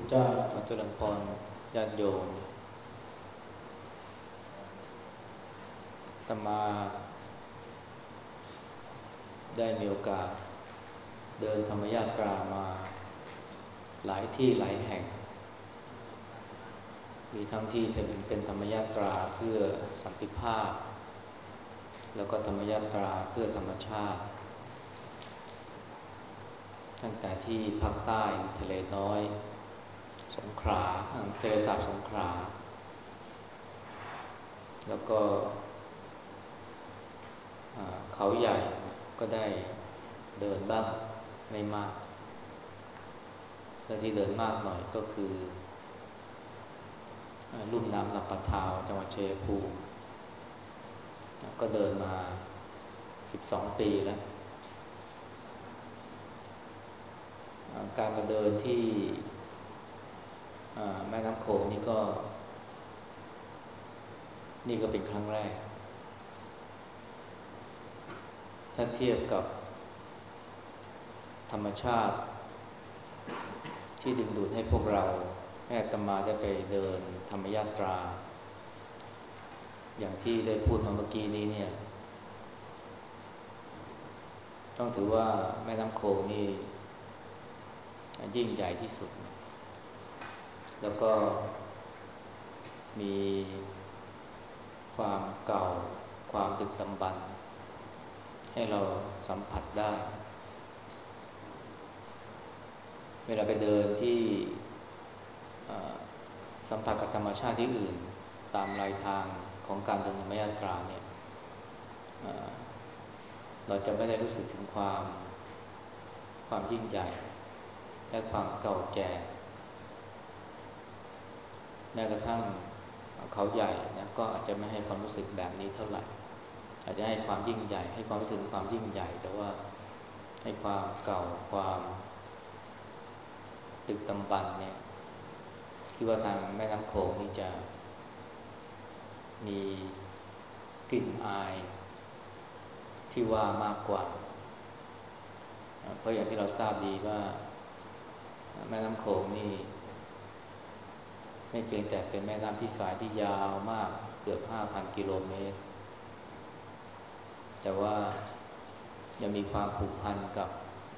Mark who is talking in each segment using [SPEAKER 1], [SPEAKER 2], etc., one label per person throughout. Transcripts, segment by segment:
[SPEAKER 1] เจ้าเจริญพรญาติโยมอาตมาได้มีโอกาสเดินธรรมยาตรามาหลายที่หลายแห่งมีทั้งที่เป็นธรรมยาตราเพื่อสันติภาพแล้วก็ธรรมยาตราเพื่อธรรมชาติตั้งแต่ที่ภาคใต้ทะเลน้อยสงขลาทะเลสาบสงขลาแล้วก็เขาใหญ่ก็ได้เดินบ้างไม่มากและที่เดินมากหน่อยก็คือลุ่มน้ำลำปะทาวจังหวัดชัยภูมิก็เดินมา12 ปีแล้วการมาเดินที่แม่น้ำโขงนี่ก็เป็นครั้งแรกถ้าเทียบกับธรรมชาติที่ดึงดูดให้พวกเราแม่อาตมาได้ไปเดินธรรมยาตราอย่างที่ได้พูดมาเมื่อกี้นี้เนี่ยต้องถือว่าแม่น้ำโขงนี่ยิ่งใหญ่ที่สุดแล้วก็มีความเก่าความดึกดำบรรพ์ให้เราสัมผัสได้เวลาไปเดินที่สัมผัสกับธรรมชาติที่อื่นตามรายทางของการเดินธรรมยาตราเนี่ยเราจะไม่ได้รู้สึกถึงความยิ่งใหญ่และความเก่าแก่แม้กระทั่งเขาใหญ่นะก็อาจจะไม่ให้ความรู้สึกแบบนี้เท่าไหร่อาจจะให้ความยิ่งใหญ่ให้ความรู้สึกความยิ่งใหญ่แต่ว่าให้ความเก่าความดึกดำบรรพ์เนี่ยคิดว่าทางแม่น้ำโขงนี่จะมีกลิ่นอายที่ว่ามากกว่าเพราะอย่างที่เราทราบดีว่าแม่น้ำโขงนี่ไม่เพียงแต่เป็นแม่น้ำที่สายที่ยาวมากเกือบ 5,000 กิโลเมตรแต่ว่ายังมีความผูกพันกับ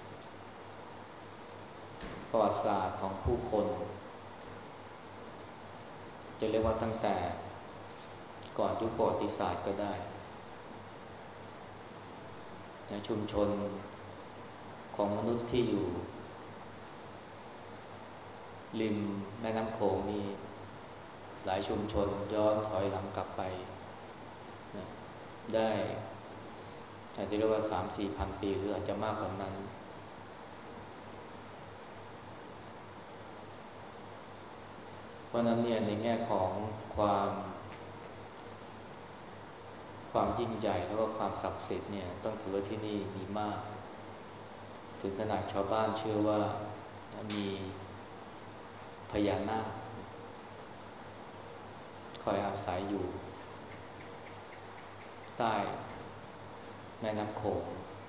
[SPEAKER 1] ประวัติศาสตร์ของผู้คนจะเรียกว่าตั้งแต่ก่อนยุคประวัติศาสตร์ก็ได้ชุมชนของมนุษย์ที่อยู่ริมแม่น้ำโขงนี่หลายชุมชนย้อนถอยหลังกลับไปนะได้อาจจะเรียกว่า 3-4 พัน ปีหรืออาจจะมากกว่านั้นเพราะนั้นเนี่ยในแง่ของความยิ่งใหญ่แล้วก็ความศักดิ์สิทธิ์เนี่ยต้องถือว่าที่นี่มีมากถึงขนาดชาวบ้านเชื่อว่ามีพญานาคคอยอาศัยอยู่ใต้แม่น้ำโขง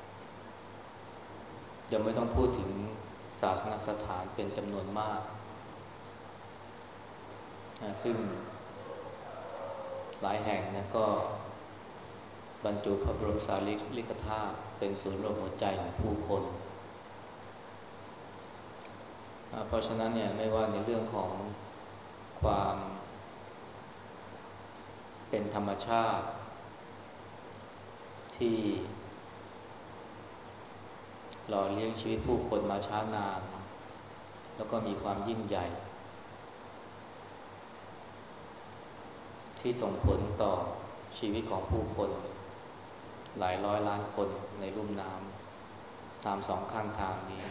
[SPEAKER 1] ยังไม่ต้องพูดถึงศาสนสถานเป็นจำนวนมากซึ่งหลายแห่งนะก็บรรจุพระบรมสารีริกธาตุเป็นศูนย์รวมหัวใจของผู้คนเพราะฉะนั้นเนี่ยไม่ว่าในเรื่องของความเป็นธรรมชาติที่หล่อเลี้ยงชีวิตผู้คนมาช้านานแล้วก็มีความยิ่งใหญ่ที่ส่งผลต่อชีวิตของผู้คนหลายร้อยล้านคนในลุ่มน้ำตามสองข้างทางนี้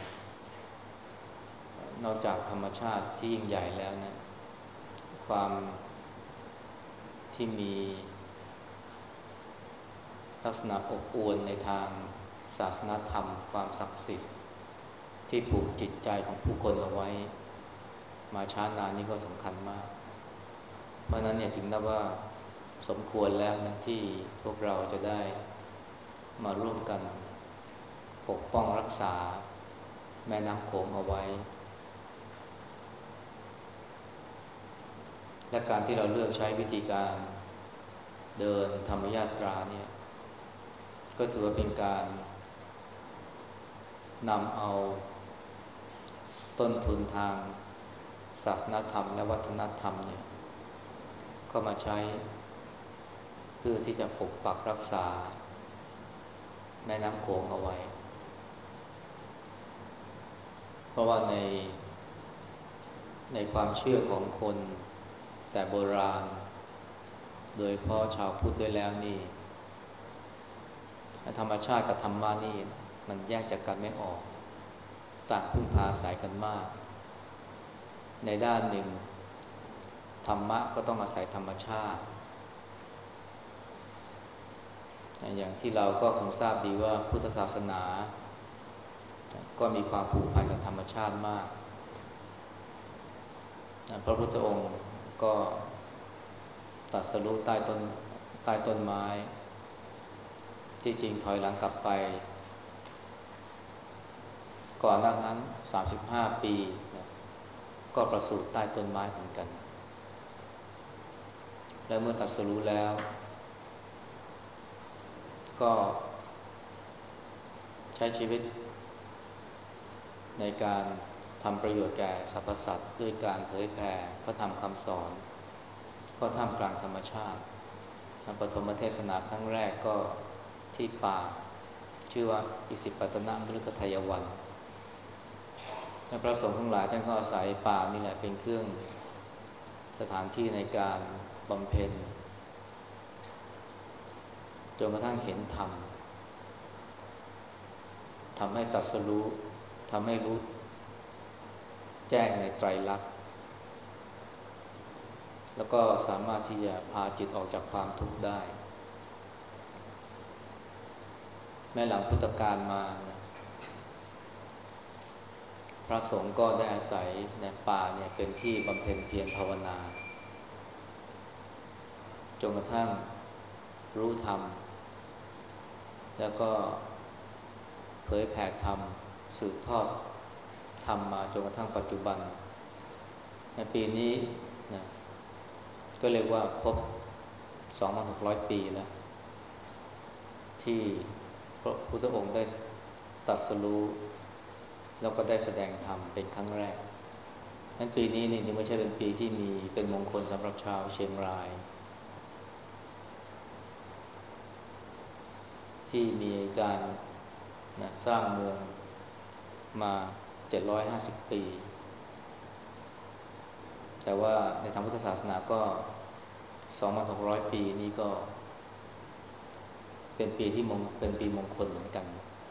[SPEAKER 1] นอกจากธรรมชาติที่ยิ่งใหญ่แล้วนะความที่มีลักษณะอบอวลในทางศาสนธรรมความศักดิ์สิทธิ์ที่ผูกจิตใจของผู้คนเอาไว้มาช้านานนี้ก็สำคัญมากเพราะนั้นเนี่ยถึงนับว่าสมควรแล้วนะที่พวกเราจะได้มาร่วมกันปกป้องรักษาแม่น้ำโขงเอาไว้และการที่เราเลือกใช้วิธีการเดินธรรมยาตราเนี่ยก็ถือว่าเป็นการนำเอาต้นทุนทางศาสนธรรมและวัฒนธรรมเนี่ยก็มาใช้เพื่อที่จะปกปักรักษาแม่น้ำโขงเอาไว้เพราะว่าในความเชื่อของคนแต่โบราณโดยเฉพาะชาวพุทธด้วยแล้วนี่ธรรมชาติกับธรรมะนี่มันแยกจากกันไม่ออกต่างพึ่งพาอาศัยกันมากในด้านหนึ่งธรรมะก็ต้องอาศัยธรรมชาติอย่างที่เราก็คงทราบดีว่าพุทธศาสนาก็มีความผูกพันกับธรรมชาติมากพระพุทธองค์ก็ตรัสรู้ใต้ต้นไม้ที่จริงถอยหลังกลับไปก่อนหน้านั้น35 ปีนะก็ประสูติใต้ต้นไม้เหมือนกันแล้วเมื่อตรัสรู้แล้วก็ใช้ชีวิตในการทำประโยชน์แก่สรรพสัตว์ด้วยการเผยแผ่พระธรรมคำสอนก็ท่ามกลางธรรมชาติปฐมเทศนาครั้งแรกก็ที่ป่าชื่อว่าอิสิปตนมฤคทายวันและพระสงฆ์ทั้งหลายท่านก็อาศัยป่านี่แหละเป็นเครื่องสถานที่ในการบำเพ็ญจนกระทั่งเห็นธรรมทำให้ตรัสรู้ทำให้รู้แจ้งในไตรลักษณ์แล้วก็สามารถที่จะพาจิตออกจากความทุกข์ได้แม้หลังพุทธกาลมานะพระสงฆ์ก็ได้อาศัยในป่าเนี่ยเป็นที่บำเพ็ญเพียรภาวนาจนกระทั่งรู้ธรรมแล้วก็เผยแผ่ธรรมสืบทอดธรรมมาจนกระทั่งปัจจุบันในปีนี้นะก็เรียกว่าครบ 2,600 ปีแล้วที่พระพุทธองค์ได้ตรัสรู้แล้วก็ได้แสดงธรรมเป็นครั้งแรกนั้นปีนี้นี่ไม่ใช่เป็นปีที่มีเป็นมงคลสำหรับชาวเชียงรายที่มีการสร้างเมืองมา750 ปีแต่ว่าในทางพุทธศาสนาก็ 2,600 ปีนี้ก็เป็นปีมงคลเหมือนกัน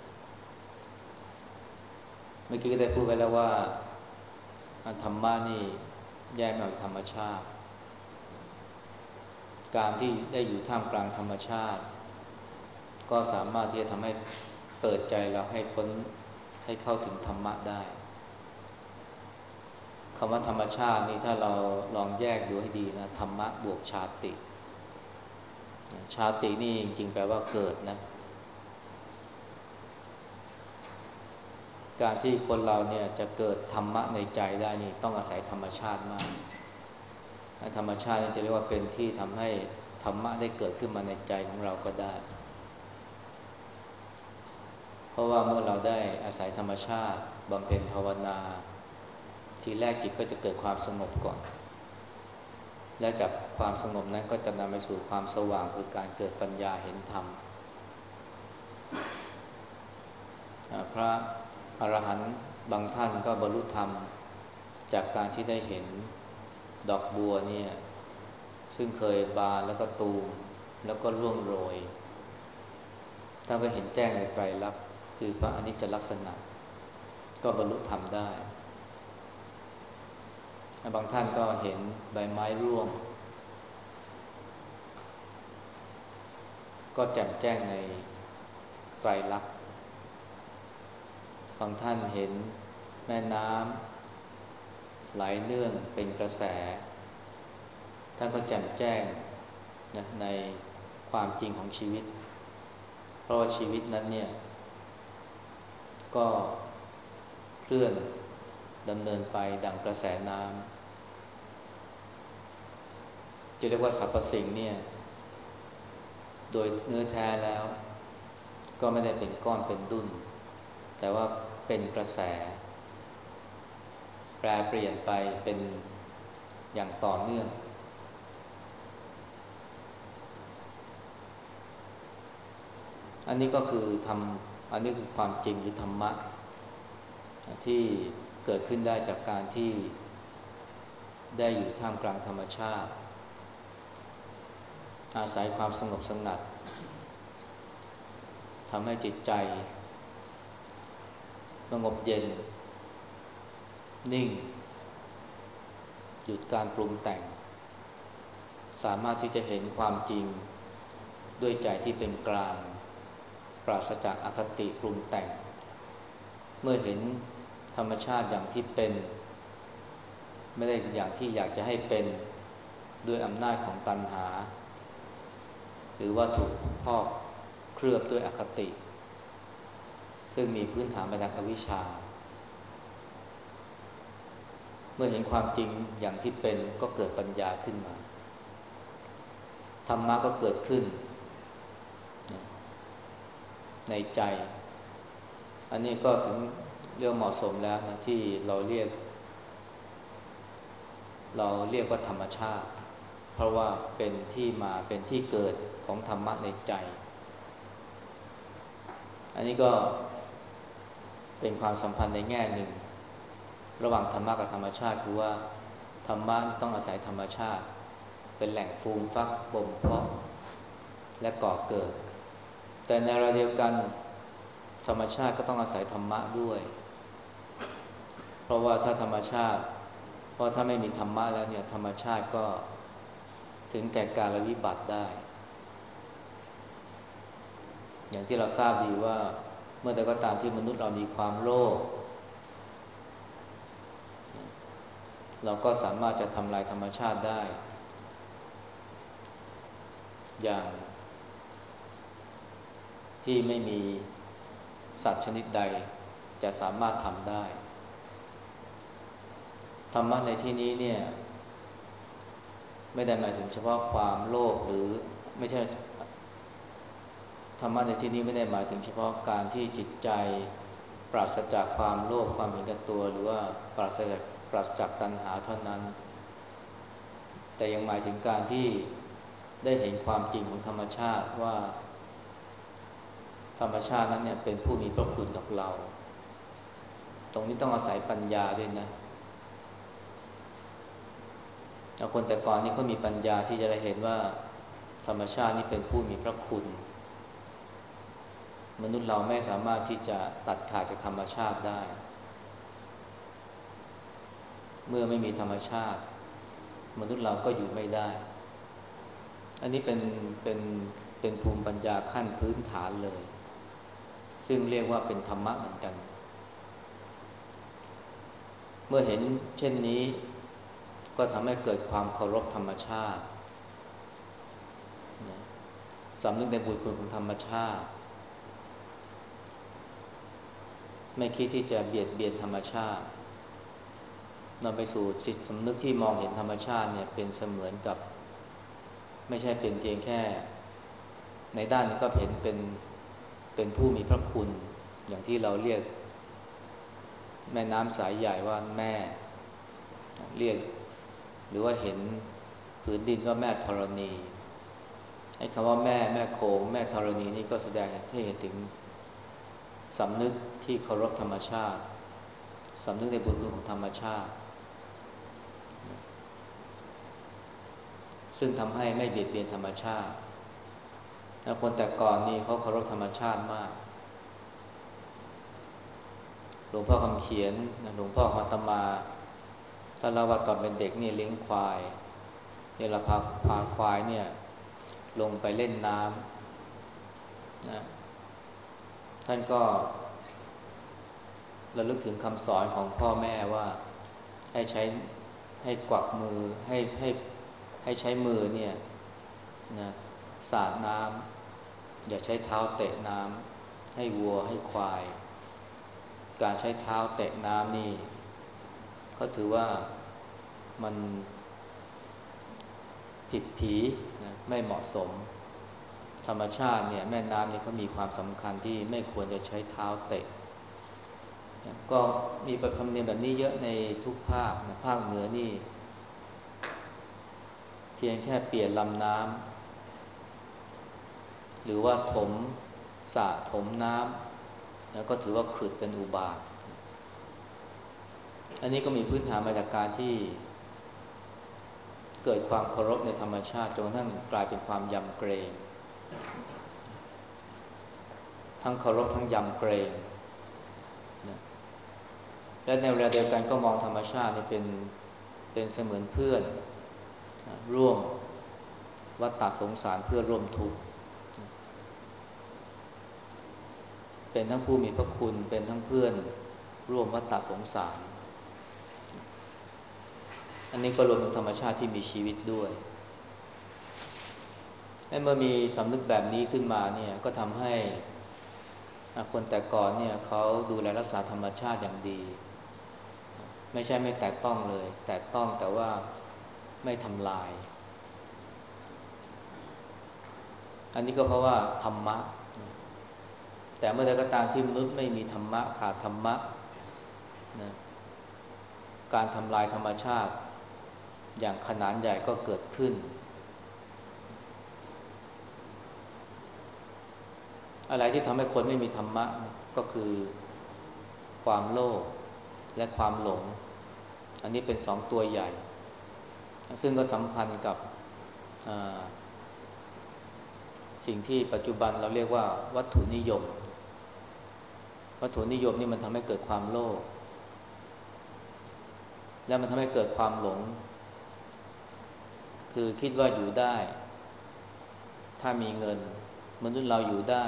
[SPEAKER 1] เมื่อกี้ก็ได้พูดไว้แล้วว่าธรรมะนี่แยกมาจากธรรมชาติการที่ได้อยู่ท่ามกลางธรรมชาติก็สามารถที่จะทำให้เปิดใจเราให้พ้นให้เข้าถึงธรรมะได้คำว่าธรรมชาตินี่ถ้าเราลองแยกดูให้ดีนะธรรมะบวกชาติชาตินี่จริงๆแปลว่าเกิดนะการที่คนเราเนี่ยจะเกิดธรรมะในใจได้นี่ต้องอาศัยธรรมชาติมากธรรมชาตินี่จะเรียกว่าเป็นที่ทำให้ธรรมะได้เกิดขึ้นมาในใจของเราก็ได้เพราะว่าเมื่อเราได้อาศัยธรรมชาติบำเพ็ญภาวนาทีแรกจิตก็จะเกิดความสงบก่อนและจากความสงบนั้นก็จะนำไปสู่ความสว่างคือการเกิดปัญญาเห็นธรรมพระอรหันต์บางท่านก็บรรลุธรรมจากการที่ได้เห็นดอกบัวเนี่ยซึ่งเคยบานแล้วก็ตูมแล้วก็ร่วงโรยท่านก็เห็นแจ้งในไตรลักษณ์คือพระอนิจจลักษณะก็บรรลุธรรมได้บางท่านก็เห็นใบไม้ร่วงก็แจ่มแจ้งในไตรลักษณ์บางท่านเห็นแม่น้ำไหลเนื่องเป็นกระแสท่านก็แจ่มแจ้งในความจริงของชีวิตเพราะว่าชีวิตนั้นเนี่ยก็เคลื่อนดำเนินไปดั่งกระแสน้จะเรียกว่าสรรพสิ่งเนี่ยโดยเนื้อแท้แล้วก็ไม่ได้เป็นก้อนเป็นดุ้นแต่ว่าเป็นกระแสแปรเปลี่ยนไปเป็นอย่างต่อเนื่องอันนี้ก็คืออันนี้คือความจริงหรือธรรมะที่เกิดขึ้นได้จากการที่ได้อยู่ท่ามกลางธรรมชาติอาศัยความสงบสงัดทำให้จิตใจสงบเย็นนิ่งหยุดการปรุงแต่งสามารถที่จะเห็นความจริงด้วยใจที่เป็นกลางปราศจากอคติปรุงแต่งเมื่อเห็นธรรมชาติอย่างที่เป็นไม่ได้อย่างที่อยากจะให้เป็นด้วยอำนาจของตัณหาหรือว่าถูกพอกเคลือบด้วยอคติซึ่งมีพื้นฐานมาจากอวิชชาเมื่อเห็นความจริงอย่างที่เป็นก็เกิดปัญญาขึ้นมาธรรมะก็เกิดขึ้นในใจอันนี้ก็ถึงเรื่องเหมาะสมแล้วนะที่เราเรียกว่าธรรมชาติเพราะว่าเป็นที่มาเป็นที่เกิดของธรรมะในใจอันนี้ก็เป็นความสัมพันธ์ในแง่หนึ่งระหว่างธรรมะกับธรรมชาติคือว่าธรรมะต้องอาศัยธรรมชาติเป็นแหล่งฟูมฟักบ่มเพาะและก่อเกิดแต่ในเวลาเดียวกันธรรมชาติก็ต้องอาศัยธรรมะด้วยเพราะว่าถ้าธรรมชาติเพราะถ้าไม่มีธรรมะแล้วเนี่ยธรรมชาติก็ถึงแก่การวิบัติได้อย่างที่เราทราบดีว่าเมื่อใดก็ตามที่มนุษย์เรามีความโลภเราก็สามารถจะทำลายธรรมชาติได้อย่างที่ไม่มีสัตว์ชนิดใดจะสามารถทำได้ธรรมะในที่นี้เนี่ยไม่ได้หมายถึงเฉพาะความโลภหรือไม่ใช่ธรรมะในที่นี้ไม่ได้หมายถึงเฉพาะการที่จิตใจปราศจากความโลภความเห็นแก่ตัวหรือว่าปราศจากตัณหาเท่านั้นแต่ยังหมายถึงการที่ได้เห็นความจริงของธรรมชาติว่าธรรมชาตินั้นเนี่ยเป็นผู้มีพระคุณกับเราตรงนี้ต้องอาศัยปัญญาด้วยนะแล้วคนแต่ก่อนนี่เขามีปัญญาที่จะได้เห็นว่าธรรมชาตินี่เป็นผู้มีพระคุณมนุษย์เราไม่สามารถที่จะตัดขาดจากธรรมชาติได้เมื่อไม่มีธรรมชาติมนุษย์เราก็อยู่ไม่ได้อันนี้เป็นภูมิปัญญาขั้นพื้นฐานเลยซึ่งเรียกว่าเป็นธรรมะเหมือนกันเมื่อเห็นเช่นนี้ก็ทำให้เกิดความเคารพธรรมชาติสำนึกในบุญคุณของธรรมชาติไม่คิดที่จะเบียดเบียนธรรมชาตินำไปสู่จิตสำนึกที่มองเห็นธรรมชาติเนี่ยเป็นเสมือนกับไม่ใช่เป็นเพียงแค่ในด้านนี้ก็เห็นเป็นผู้มีพระคุณอย่างที่เราเรียกแม่น้ำสายใหญ่ว่าแม่เรียกหรือว่าเห็นผืนดินว่าแม่ธรณีไอ้คำว่าแม่โคงแม่ธรณีนี่ก็แสดงให้เห็นถึงสำนึกที่เคารพธรรมชาติสำนึกในบุญคุณของธรรมชาติซึ่งทำให้ไม่เบียดเบียนธรรมชาติแล้วคนแต่ก่อนนี่เขาเคารพธรรมชาติมากหลวงพ่อคำเขียนหลวงพ่อมาตมาถ้าเราว่าตอนเป็นเด็กนี่เลี้ยงควายเนี่ยเราพาควายเนี่ยลงไปเล่นน้ำนะท่านก็ระลึกถึงคำสอนของพ่อแม่ว่าให้ใช้ให้กวักมือให้ใช้มือเนี่ยนะสาดน้ำอย่าใช้เท้าเตะน้ำให้วัวให้ควายการใช้เท้าเตะน้ำนี่ก็ถือว่ามันผิดผีนะไม่เหมาะสมธรรมชาติเนี่ยแม่น้ำเนี่ยเขามีความสำคัญที่ไม่ควรจะใช้เท้าเตะนะก็มีประคำเนียมแบบนี้เยอะในทุกภาคนะภาคเหนือนี่เพียงแค่เปลี่ยนลำน้ำหรือว่าถมสระถมน้ำแล้วก็ถือว่าขึดเป็นอุบาทอันนี้ก็มีพื้นฐานมาจากการที่เกิดความเคารพในธรรมชาติจนกระทั่งกลายเป็นความยำเกรงทั้งเคารพทั้งยำเกรงนะและในเวลาเดียวกันก็มองธรรมชาตินี่เป็นเสมือนเพื่อนร่วมวัฏฏะสงสารเพื่อร่วมทุกข์เป็นทั้งผู้มีพระคุณเป็นทั้งเพื่อนร่วมวัฏฏะสงสารอันนี้ก็รวมถึงธรรมชาติที่มีชีวิตด้วยเมื่อมีสำนึกแบบนี้ขึ้นมาเนี่ยก็ทำให้คนแต่ก่อนเนี่ยเขาดูแลรักษาธรรมชาติอย่างดีไม่ใช่ไม่แตะต้องเลยแตะต้องแต่ว่าไม่ทำลายอันนี้ก็เพราะว่าธรรมะแต่เมื่อใดก็ตามที่มนุษย์ไม่มีธรรมะขาดธรรมะนะการทำลายธรรมชาติอย่างขนาดใหญ่ก็เกิดขึ้นอะไรที่ทำให้คนไม่มีธรรมะก็คือความโลภและความหลงอันนี้เป็นสองตัวใหญ่ซึ่งก็สัมพันธ์กับสิ่งที่ปัจจุบันเราเรียกว่าวัตถุนิยมวัตถุนิยมนี่มันทำให้เกิดความโลภและมันทำให้เกิดความหลงคือคิดว่าอยู่ได้ถ้ามีเงินมนุษย์เราอยู่ได้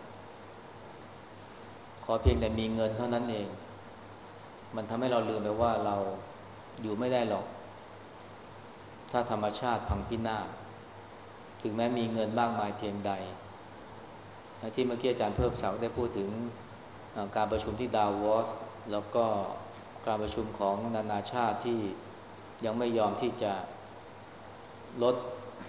[SPEAKER 1] ขอเพียงแต่มีเงินเท่านั้นเองมันทำให้เราลืมไปว่าเราอยู่ไม่ได้หรอกถ้าธรรมชาติพังพินาศถึงแม้มีเงินมากมายเพียงใดที่เมื่อกี้อาจารย์เพิ่มศักดิ์ได้พูดถึงการประชุมที่ดาวอสแล้วก็การประชุมของนานาชาติที่ยังไม่ยอมที่จะลด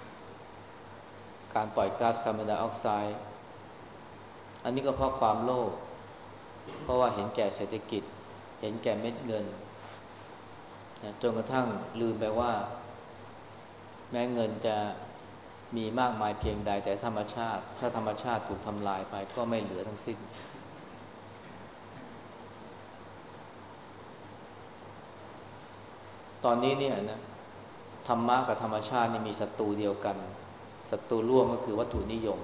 [SPEAKER 1] การปล่อยก๊าซคาร์บอนไดออกไซด์อันนี้ก็เพราะความโลภเพราะว่าเห็นแก่เศรษฐกิจเห็นแก่เม็ดเงินจนกระทั่งลืมไปว่าแม้เงินจะมีมากมายเพียงใดแต่ธรรมชาติถ้าธรรมชาติถูกทำลายไปก็ไม่เหลือทั้งสิ้นตอนนี้เนี่ยนะธรรมะกับธรรมชาตินี่มีศัตรูเดียวกันศัตรูร่วมก็คือวัตถุนิยม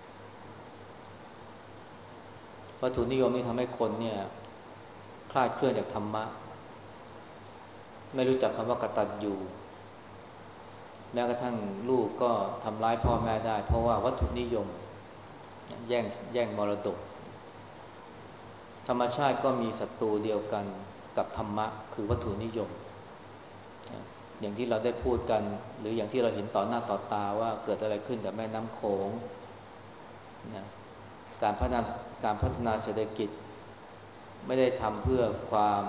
[SPEAKER 1] วัตถุนิยมนี่ทำให้คนเนี่ยคลาดเคลื่อนจากธรรมะไม่รู้จักคำว่ากตัญญูแม้กระทั่งลูกก็ทำร้ายพ่อแม่ได้เพราะว่าวัตถุนิยมแย่งมรดกธรรมชาติก็มีศัตรูเดียวกันกับธรรมะคือวัตถุนิยมอย่างที่เราได้พูดกันหรืออย่างที่เราเห็นต่อหน้าต่อตาว่าเกิดอะไรขึ้นกับแม่น้ำโขงนะการพัฒนาเศรษฐกิจไม่ได้ทำเพื่อความ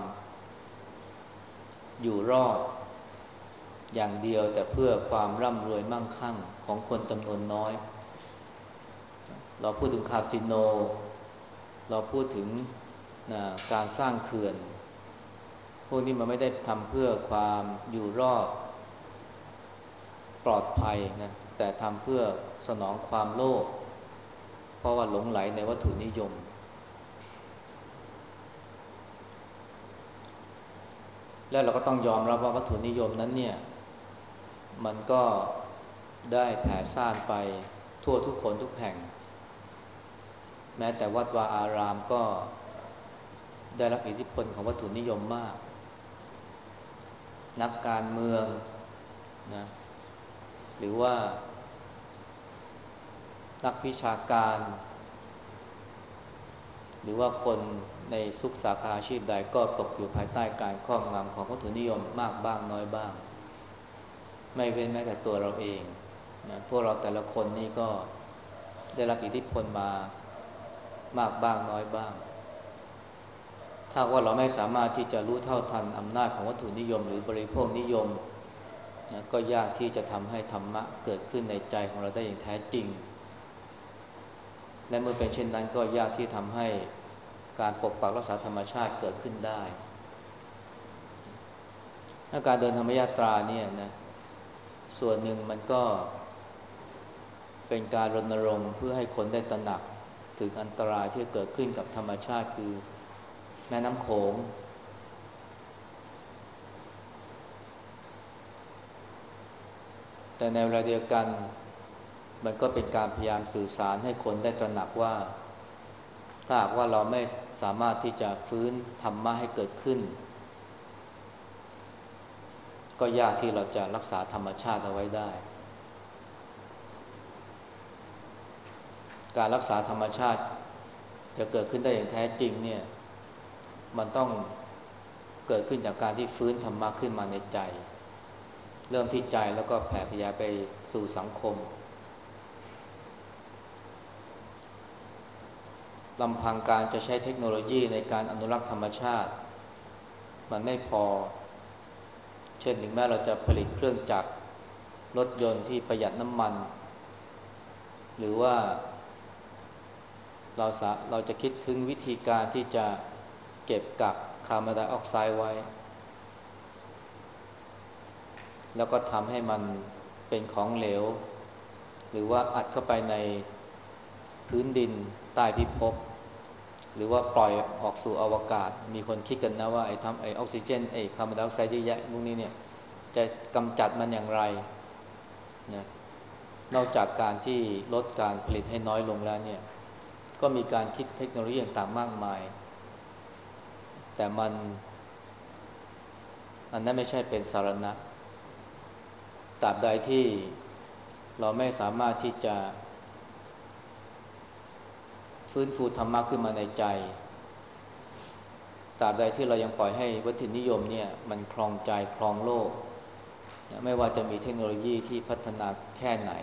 [SPEAKER 1] อยู่รอดอย่างเดียวแต่เพื่อความร่ำรวยมั่งคั่งของคนจำนวนน้อยเราพูดถึงคาสิโนเราพูดถึงนะการสร้างเขื่อนพวกนี้มันไม่ได้ทำเพื่อความอยู่รอดปลอดภัยนะแต่ทำเพื่อสนองความโลภเพราะว่าหลงไหลในวัตถุนิยมและเราก็ต้องยอมรับว่าวัตถุนิยมนั้นเนี่ยมันก็ได้แผ่ซ่านไปทั่วทุกคนทุกแห่งแม้แต่วัดวาอารามก็ได้รับอิทธิพลของวัตถุนิยมมากนักการเมืองนะหรือว่านักวิชาการหรือว่าคนในทุกสาขาอาชีพใดก็ตกอยู่ภายใต้การครอบงำของวัตถุนิยมมากบ้างน้อยบ้างไม่เว้นแม้แต่ตัวเราเองนะพวกเราแต่ละคนนี่ก็ได้รับอิทธิพลมามากบ้างน้อยบ้างถ้าว่าเราไม่สามารถที่จะรู้เท่าทันอำนาจของวัตถุนิยมหรือบริโภคนิยมนะก็ยากที่จะทำให้ธรรมะเกิดขึ้นในใจของเราได้อย่างแท้จริงและเมื่อเป็นเช่นนั้นก็ยากที่ทำให้การปกปักรักษาธรรมชาติเกิดขึ้นได้ถ้าการเดินธรรมยาตราเนี่ยนะส่วนหนึ่งมันก็เป็นการรณรงค์เพื่อให้คนได้ตระหนักถึงอันตรายที่เกิดขึ้นกับธรรมชาติคือแม่น้ำโขงแต่ในเวลาเดียวกันมันก็เป็นการพยายามสื่อสารให้คนได้ตระหนักว่าถ้าหากว่าเราไม่สามารถที่จะฟื้นธรรมะให้เกิดขึ้นก็ยากที่เราจะรักษาธรรมชาติเอาไว้ได้การรักษาธรรมชาติจะเกิดขึ้นได้อย่างแท้จริงเนี่ยมันต้องเกิดขึ้นจากการที่ฟื้นธรรมะขึ้นมาในใจเริ่มที่ใจแล้วก็แผ่ขยายไปสู่สังคมลำพังการจะใช้เทคโนโลยีในการอนุรักษ์ธรรมชาติมันไม่พอเช่นถึงแม้เราจะผลิตเครื่องจักรรถยนต์ที่ประหยัดน้ำมันหรือว่าเราจะคิดถึงวิธีการที่จะเก็บกักคาร์บอนไดออกไซด์ไว้แล้วก็ทำให้มันเป็นของเหลวหรือว่าอัดเข้าไปในพื้นดินใต้พิภพหรือว่าปล่อยออกสู่อวกาศมีคนคิดกันนะว่าไอออกซิเจนคาร์บอนไดออกไซด์เยอะแยะพวกนี้เนี่ยจะกำจัดมันอย่างไรนะนอกจากการที่ลดการผลิตให้น้อยลงแล้วเนี่ยก็มีการคิดเทคโนโลยีต่างๆมากมายแต่อันนั้นไม่ใช่เป็นสาระตราบใดที่เราไม่สามารถที่จะฟื้นฟูธรรมะขึ้นมาในใจตราบใดที่เรายังปล่อยให้วัตถุนิยมเนี่ยมันครองใจครองโลกไม่ว่าจะมีเทคโนโลยีที่พัฒนาแค่ไหน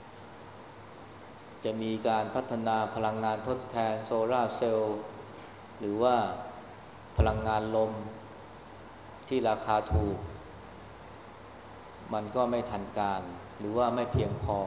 [SPEAKER 1] จะมีการพัฒนาพลังงานทดแทนโซลาร์เซลล์หรือว่าพลังงานลมที่ราคาถูกมันก็ไม่ทันการหรือว่าไม่เพียงพอ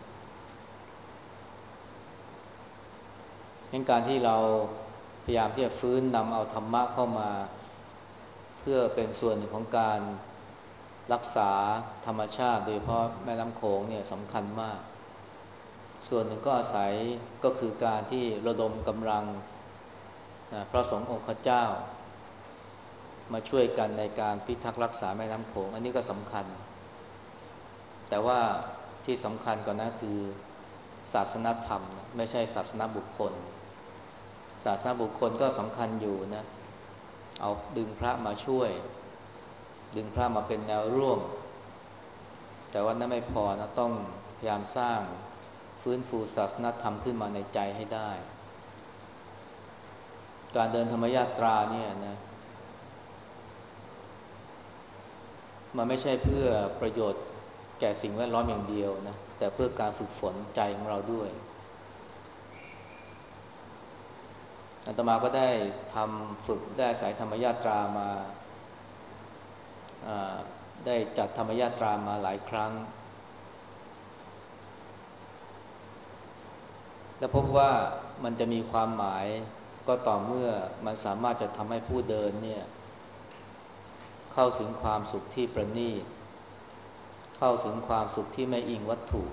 [SPEAKER 1] ในการที่เราพยายามที่จะฟื้นนำเอาธรรมะเข้ามาเพื่อเป็นส่วนหนึ่งของการรักษาธรรมชาติโดยเฉพาะแม่น้ำโขงเนี่ยสำคัญมากส่วนหนึ่งก็อาศัยก็คือการที่ระดมกำลังพระสงฆ์องค์เจ้ามาช่วยกันในการพิทักษ์รักษาแม่น้ำโขงอันนี้ก็สำคัญแต่ว่าที่สำคัญกว่านั้นคือศาสนธรรมนะไม่ใช่ศาสนบุคคลศาสนบุคคลก็สำคัญอยู่นะเอาดึงพระมาช่วยดึงพระมาเป็นแนวร่วมแต่ว่านั้นไม่พอนะต้องพยายามสร้างฟื้นฟูศาสนธรรมขึ้นมาในใจให้ได้การเดินธรรมยาตราเนี่ยนะมันไม่ใช่เพื่อประโยชน์แก่สิ่งแวดล้อมอย่างเดียวนะแต่เพื่อการฝึกฝนใจของเราด้วยอาตมาก็ได้ทำฝึกได้สายธรรมยาตรามาได้จัดธรรมยาตรามาหลายครั้งและพบว่ามันจะมีความหมายก็ต่อเมื่อมันสามารถจะทำให้ผู้เดินเนี่ยเข้าถึงความสุขที่ประณีตเข้าถึงความสุขที่ไม่อิงวัตถุ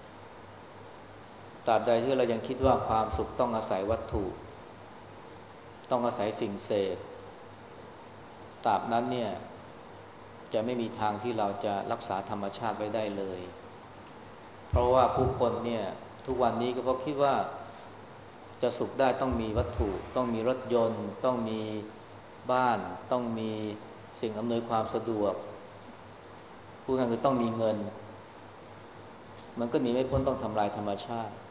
[SPEAKER 1] ตราบใดที่เรายังคิดว่าความสุขต้องอาศัยวัตถุต้องอาศัยสิ่งเสพตราบนั้นเนี่ยจะไม่มีทางที่เราจะรักษาธรรมชาติไว้ได้เลยเพราะว่าผู้คนเนี่ยทุกวันนี้ก็เพราะคิดว่าจะสุขได้ต้องมีวัตถุต้องมีรถยนต์ต้องมีบ้านต้องมีสิ่งอำนวยความสะดวกพูดง่ายๆคือต้องมีเงินมันก็หนีไม่พ้นต้องทำลายธรรมชาติ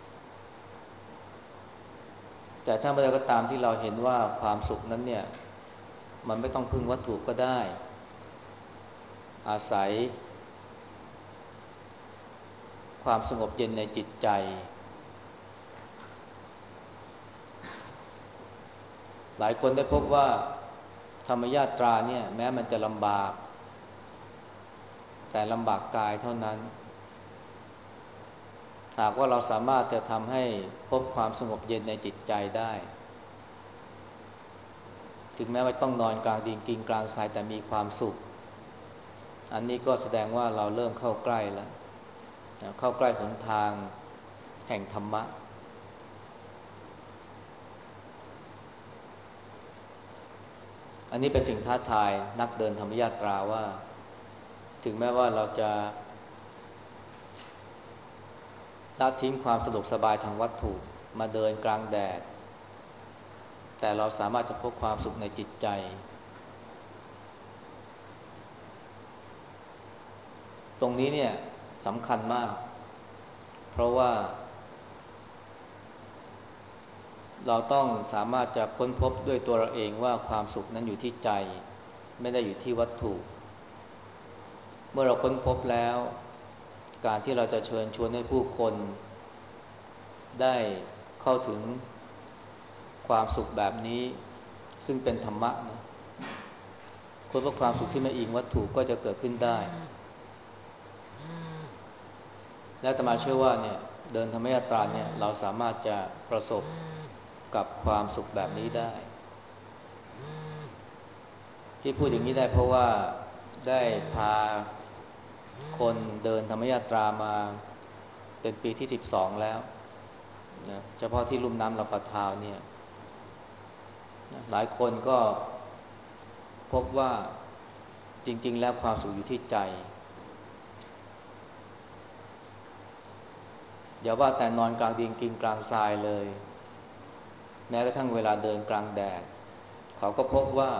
[SPEAKER 1] แต่ถ้าเมื่อใดก็ตามที่เราเห็นว่าความสุขนั้นเนี่ยมันไม่ต้องพึ่งวัตถุก็ได้อาศัยความสงบเย็นในจิตใจหลายคนได้พบว่าธรรมยาตราเนี่ยแม้มันจะลำบากแต่ลำบากกายเท่านั้นหากว่าเราสามารถจะทำให้พบความสงบเย็นในจิตใจได้ถึงแม้ว่าต้องนอนกลางดินกินกลางทรายแต่มีความสุขอันนี้ก็แสดงว่าเราเริ่มเข้าใกล้แล้วเข้าใกล้หนทางแห่งธรรมะอันนี้เป็นสิ่งท้าทายนักเดินธรรมยาตราว่าถึงแม้ว่าเราจะละทิ้งความสะดวกสบายทางวัตถุมาเดินกลางแดดแต่เราสามารถจะพบความสุขในจิตใจตรงนี้เนี่ยสำคัญมากเพราะว่าเราต้องสามารถจะค้นพบด้วยตัวเราเองว่าความสุขนั้นอยู่ที่ใจไม่ได้อยู่ที่วัตถุเมื่อเราค้นพบแล้วการที่เราจะเชิญชวนให้ผู้คนได้เข้าถึงความสุขแบบนี้ซึ่งเป็นธรรมะนะคนพบความสุขที่ไม่อิงวัตถุก็จะเกิดขึ้นได้และอาตมาเชื่อว่าเนี่ยเดินธรรมยาตราเนี่ยเราสามารถจะประสบกับความสุขแบบนี้ได้ที่พูดอย่างนี้ได้เพราะว่าได้พาคนเดินธรรมยาตรามาเป็นปีที่12แล้วนะเฉพาะที่ลุ่มน้ำลำปะทาวเนี่ยนะหลายคนก็พบว่าจริงๆแล้วความสุขอยู่ที่ใจอย่าว่าแต่นอนกลางดินกินกลางทรายเลยแม้กระทั่งเวลาเดินกลางแดดเขาก็พบว่า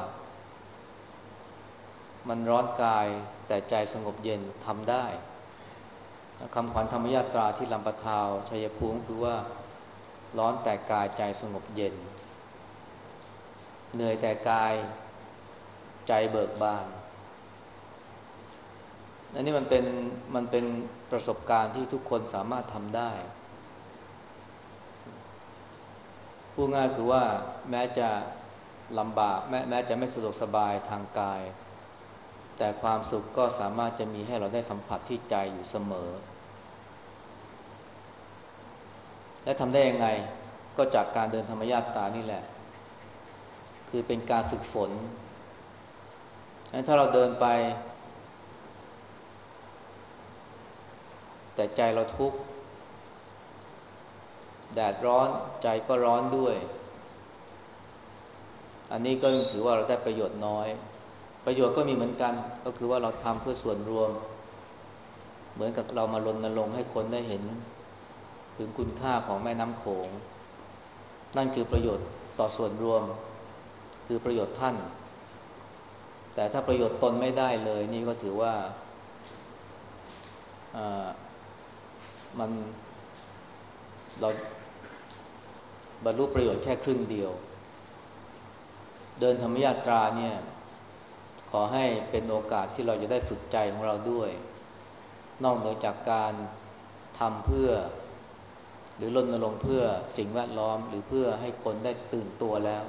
[SPEAKER 1] มันร้อนกายแต่ใจสงบเย็นทำได้คำขวัญธรรมยาตราที่ลำปะทาวชัยภูมิคือว่าร้อนแต่กายใจสงบเย็นเหนื่อยแต่กายใจเบิกบานอันนี้มันเป็นประสบการณ์ที่ทุกคนสามารถทำได้พูดง่ายคือว่าแม้จะลำบากแม้จะไม่สะดวกสบายทางกายแต่ความสุขก็สามารถจะมีให้เราได้สัมผัสที่ใจอยู่เสมอและทำได้ยังไงก็จากการเดินธรรมยาตรานี่แหละคือเป็นการฝึกฝนถ้าเราเดินไปแต่ใจเราทุกข์แดดร้อนใจก็ร้อนด้วยอันนี้ก็ถือว่าเราได้ประโยชน์น้อยประโยชน์ก็มีเหมือนกันก็คือว่าเราทำเพื่อส่วนรวมเหมือนกับเรามารณรงค์ให้คนได้เห็นถึงคุณค่าของแม่น้ำโขงนั่นคือประโยชน์ต่อส่วนรวมคือประโยชน์ท่านแต่ถ้าประโยชน์ตนไม่ได้เลยนี่ก็ถือว่ามันเราบรรลุประโยชน์แค่ครึ่งเดียวเดินธรรมยาตราเนี่ยขอให้เป็นโอกาสที่เราจะได้ฝึกใจของเราด้วยนอกเหนือจากการทำเพื่อหรือรณรงค์เพื่อสิ่งแวดล้อมหรือเพื่อให้คนได้ตื่นตัวแล้ว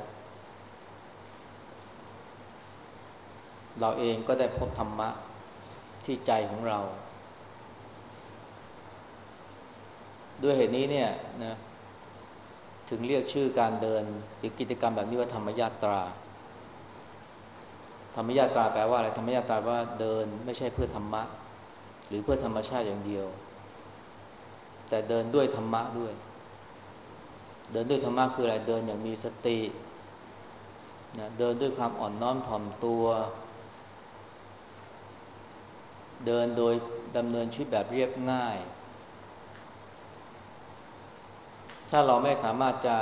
[SPEAKER 1] เราเองก็ได้พบธรรมะที่ใจของเราด้วยเหตุนี้เนี่ยนะถึงเรียกชื่อการเดินหรือกิจกรรมแบบนี้ว่าธรรมยาตราธรรมยาตราแปลว่าอะไรธรรมยาตราว่าเดินไม่ใช่เพื่อธรรมะหรือเพื่อธรรมชาติอย่างเดียวแต่เดินด้วยธรรมะด้วยเดินด้วยธรรมะคืออะไรเดินอย่างมีสตินะเดินด้วยความอ่อนน้อมถ่อมตัวเดินโดยดำเนินชีวิตแบบเรียบง่ายถ้าเราไม่สามารถจะ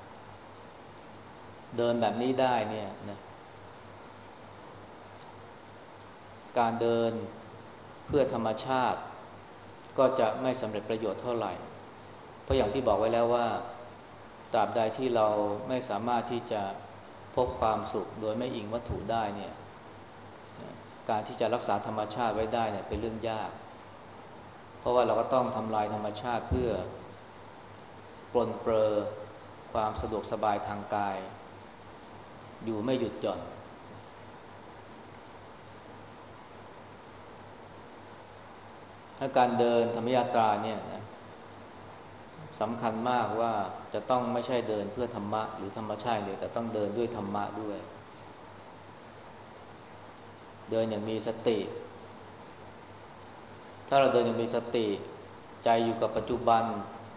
[SPEAKER 1] เดินแบบนี้ได้เนี่ยนะการเดินเพื่อธรรมชาติก็จะไม่สำเร็จประโยชน์เท่าไหร่เพราะอย่างที่บอกไว้แล้วว่าตราบใดที่เราไม่สามารถที่จะพบความสุขโดยไม่อิงวัตถุได้เนี่ยการที่จะรักษาธรรมชาติไว้ได้เนี่ยเป็นเรื่องยากเพราะว่าเราก็ต้องทำลายธรรมชาติเพื่อปรนเปรอความสะดวกสบายทางกายอยู่ไม่หยุดหย่อนถ้าการเดินธรรมยาตราเนี่ยนะสำคัญมากว่าจะต้องไม่ใช่เดินเพื่อธรรมะหรือธรรมชาติเลยแต่ต้องเดินด้วยธรรมะด้วยเดินอย่างมีสติถ้าเราเดินอย่างมีสติใจอยู่กับปัจจุบัน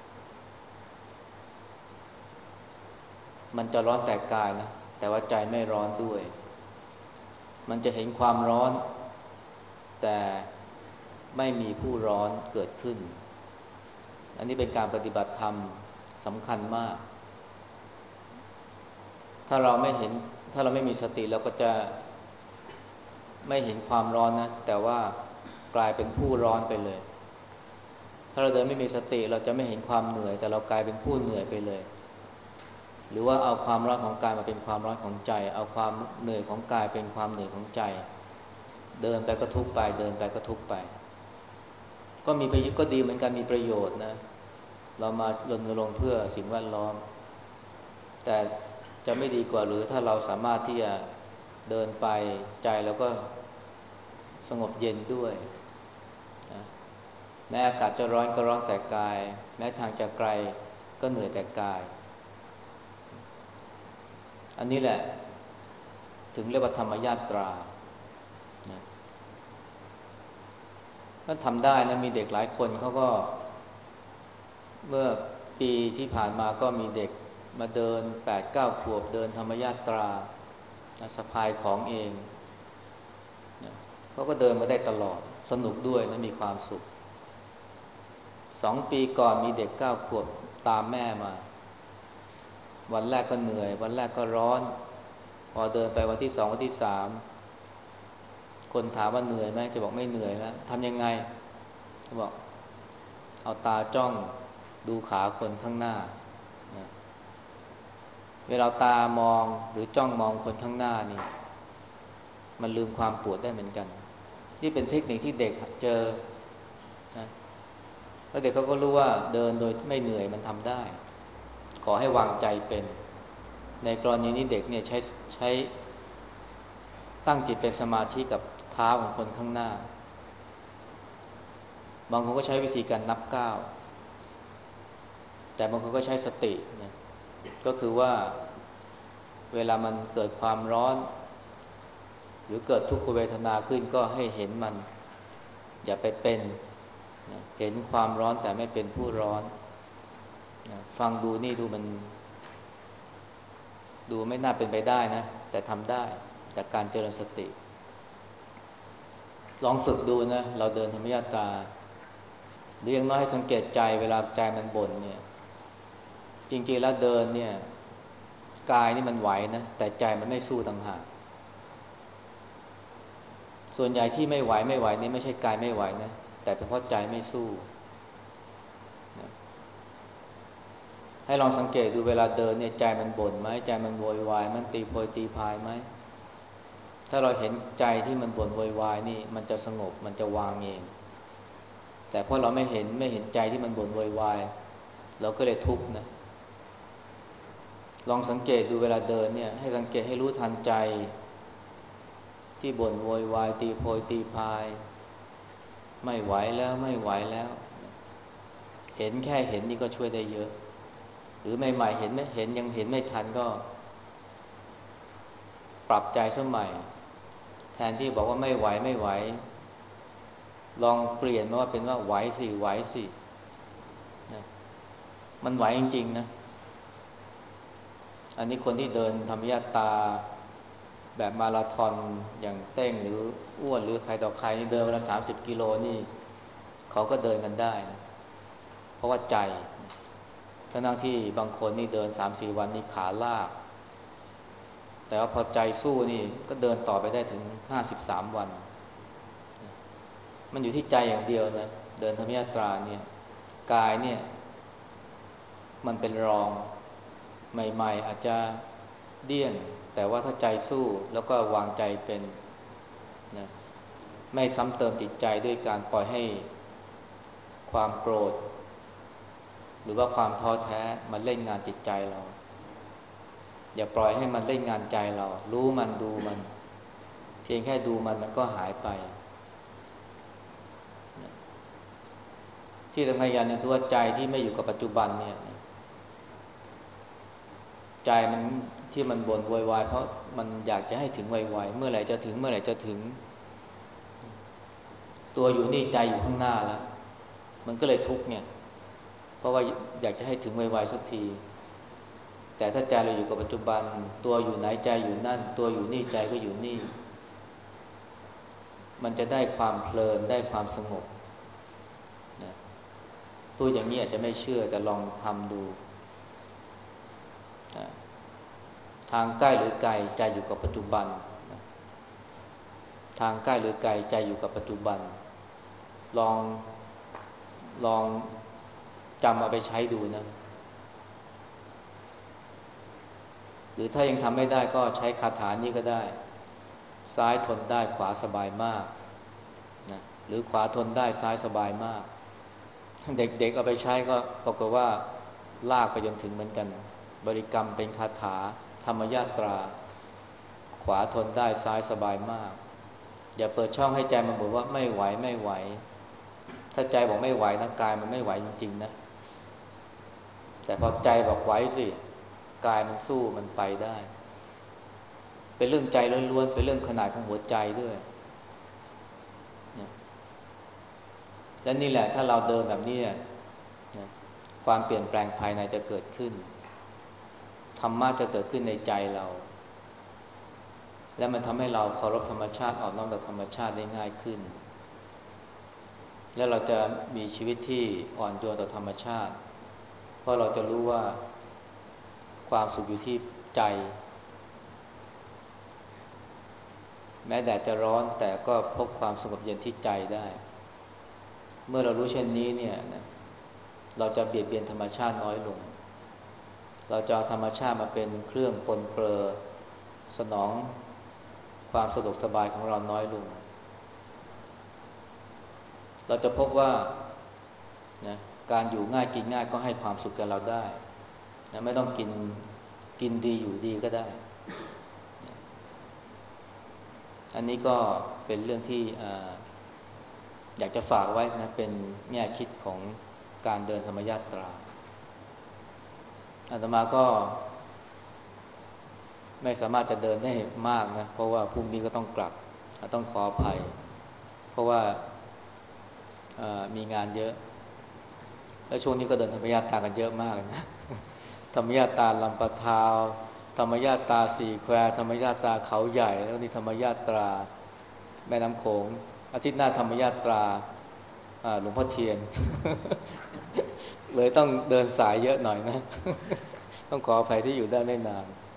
[SPEAKER 1] มันจะร้อนแต่กายนะแต่ว่าใจไม่ร้อนด้วยมันจะเห็นความร้อนแต่ไม่มีผู้ร้อนเกิดขึ้นอันนี้เป็นการปฏิบัติธรรมสำคัญมากถ้าเราไม่เห็นถ้าเราไม่มีสติเราก็จะไม่เห็นความร้อนนะแต่ว่ากลายเป็นผู้ร้อนไปเลยถ้าเราเดินไม่มีสติเราจะไม่เห็นความเหนื่อยแต่เรากลายเป็นผู้เหนื่อยไปเลยหรือว่าเอาความร้อนของกายมาเป็นความร้อนของใจเอาความเหนื่อยของกายเป็นความเหนื่อยของใจเดินไปก็ทุกข์ไปเดินไปก็ทุกข์ไปก็มีประโยชน์ก็ดีเหมือนกันมีประโยชน์นะเรามารณรงค์เพื่อสิ่งแวดล้อมแต่จะไม่ดีกว่าหรือถ้าเราสามารถที่จะเดินไปใจเราก็สงบเย็นด้วยนะแม้อากาศจะร้อนก็ร้อนแต่กายแม้ทางจะไกลก็เหนื่อยแต่กายอันนี้แหละถึงเรียกว่าธรรมยาตรานะถ้าทำได้นะมีเด็กหลายคนเขาก็เมื่อปีที่ผ่านมาก็มีเด็กมาเดิน8-9 ขวบเดินธรรมยาตราสะพายของเองนะเขาก็เดินมาได้ตลอดสนุกด้วยและมีความสุข2 ปีก่อนมีเด็ก9 ขวบตามแม่มาวันแรกก็เหนื่อยวันแรกก็ร้อนพอเดินไปวันที่2วันที่3คนถามว่าเหนื่อยไหมจะบอกไม่เหนื่อยแล้วทำยังไงเขาบอกเอาตาจ้องดูขาคนข้างหน้านะเวลาตามองหรือจ้องมองคนข้างหน้านี่มันลืมความปวดได้เหมือนกันนี่เป็นเทคนิคที่เด็กเจอนะแล้วเด็กเขาก็รู้ว่าเดินโดยไม่เหนื่อยมันทำได้ขอให้วางใจเป็นในกรณีนี้เด็กเนี่ยใช้ตั้งจิตเป็นสมาธิกับเท้าของคนข้างหน้าบางคนก็ใช้วิธีการนับก้าวแต่บางคนก็ใช้สตินะก็คือว่าเวลามันเกิดความร้อนหรือเกิดทุกขเวทนาขึ้นก็ให้เห็นมันอย่าไปเป็นนะเห็นความร้อนแต่ไม่เป็นผู้ร้อนนะฟังดูนี่ดูมันดูไม่น่าเป็นไปได้นะแต่ทำได้จากการเจริญสติลองฝึกดูนะเราเดินธรรมยาตราหรืออย่างน้อยให้สังเกตใจเวลาใจมันบ่นเนี่ยจริงๆแล้วเดินเนี่ยกายนี่มันไหวนะแต่ใจมันไม่สู้ต่างหากส่วนใหญ่ที่ไม่ไหวนี่ไม่ใช่กายไม่ไหวนะแต่เป็นเพราะใจไม่สู้นะให้ลองสังเกตดูเวลาเดินเนี่ยใจมันบ่นไหมใจมันโวยวายมันตีโพยตีพายไหมถ้าเราเห็นใจที่มันบ่นโวยวายนี่มันจะสงบมันจะวางเองแต่พอเราไม่เห็นใจที่มันบ่นโวยวายเราก็เลยทุกข์นะลองสังเกตดูเวลาเดินเนี่ยให้สังเกตให้รู้ทันใจที่บ่นโวยวายตีโพยตีพายไม่ไหวแล้วไม่ไหวแล้วเห็นแค่เห็นนี่ก็ช่วยได้เยอะหรือใหม่ๆเห็นไม่เห็นยังเห็นไม่ทันก็ปรับใจซะใหม่แทนที่บอกว่าไม่ไหวไม่ไหวลองเปลี่ยนมาว่าเป็นว่าไหวสิไหวสินะมันไหวจริงๆนะอันนี้คนที่เดินธรรมยาตราแบบมาราธอนอย่างเต้งหรืออ้วนหรือใครต่อใครนี่เดินวันละ30 กิโลนี่เขาก็เดินกันได้นะเพราะว่าใจทั้งที่บางคนนี่เดิน3-4 วันนี่ขาลากแต่ว่าพอใจสู้นี่ก็เดินต่อไปได้ถึง53 วันมันอยู่ที่ใจอย่างเดียวนะเดินธรรมยาตราเนี่ยกายเนี่ยมันเป็นรองใหม่ๆอาจจะเดี้ยงแต่ว่าถ้าใจสู้แล้วก็วางใจเป็นนะไม่ซ้ำเติมจิตใจด้วยการปล่อยให้ความโกรธหรือว่าความท้อแท้มันเล่นงานจิตใจเราอย่าปล่อยให้มันเล่นงานใจเรารู้มันดูมันเพียงแค่ดูมันก็หายไปนะที่สำคัญอย่างหนึงคือว่าใจที่ไม่อยู่กับปัจจุบันเนี่ยใจมันที่มันบ่นโวยวายเพราะมันอยากจะให้ถึงไวๆเมื่อไหร่จะถึงเมื่อไหร่จะถึงตัวอยู่นี่ใจอยู่ข้างหน้าแล้วมันก็เลยทุกข์เนี่ยเพราะว่าอยากจะให้ถึงไวๆสักทีแต่ถ้าใจเราอยู่กับปัจจุบันตัวอยู่ไหนใจอยู่นั่นตัวอยู่นี่ใจก็อยู่นี่มันจะได้ความเพลินได้ความสงบนะพูดอย่างนี้อาจจะไม่เชื่อแต่ลองทำดูนะทางใกล้หรือไกลใจอยู่กับปัจจุบันนะทางใกล้หรือไกลใจอยู่กับปัจจุบันลองลองจำเอาไปใช้ดูนะหรือถ้ายังทำไม่ได้ก็ใช้คาถานี้ก็ได้ซ้ายทนได้ขวาสบายมากนะหรือขวาทนได้ซ้ายสบายมากเด็กๆเอาไปใช้ก็ปรากฏว่าลากไปจนถึงเหมือนกันบริกรรมเป็นคาถาธรรมยาตราขวาทนได้ซ้ายสบายมากอย่าเปิดช่องให้ใจมันบอกว่าไม่ไหวไม่ไหวถ้าใจบอกไม่ไหวนะกายมันไม่ไหวจริงๆนะแต่พอใจบอกไหวสิกายมันสู้มันไปได้เป็นเรื่องใจล้วนๆเป็นเรื่องขนาดของหัวใจด้วยนะและนี่แหละถ้าเราเดินแบบนี้นะความเปลี่ยนแปลงภายในจะเกิดขึ้นธรรมะจะเกิดขึ้นในใจเราและมันทำให้เราเคารพธรรมชาติอ่อนน้อมต่อธรรมชาติได้ง่ายขึ้นและเราจะมีชีวิตที่อ่อนโยนต่อธรรมชาติเพราะเราจะรู้ว่าความสุขอยู่ที่ใจแม้แดดจะร้อนแต่ก็พบความสงบเย็นที่ใจได้เมื่อเรารู้เช่นนี้เนี่ยนะเราจะเบียดเบียนธรรมชาติน้อยลงเราจะเอาธรรมชาติมาเป็นเครื่องปลเปลือสนองความสะดวกสบายของเราน้อยลงเราจะพบว่านะการอยู่ง่ายกินง่ายก็ให้ความสุขแก่เราได้นะไม่ต้องกินดีอยู่ดีก็ได้นะอันนี้ก็เป็นเรื่องที่อยากจะฝากไว้นะเป็นแง่คิดของการเดินธรรมยาตราอาตมาก็ไม่สามารถจะเดินได้มากนะเพราะว่าพรุ่งนี้ก็ต้องกลับต้องขออภัยเพราะว่ามีงานเยอะแล้วช่วงนี้ก็เดินธรรมญาตรากันเยอะมากนะธรรมญาตราลำปะทาวธรรมญาตราสี่แควธรรมญาตราเขาใหญ่แล้วนี่ธรรมญาตราแม่น้ำโขงอาทิตย์หน้าธรรมญาตราหลวงพ่อเทียนเลยต้องเดินสายเยอะหน่อยนะต้องขออภัยที่อยู่ได้ไม่นาน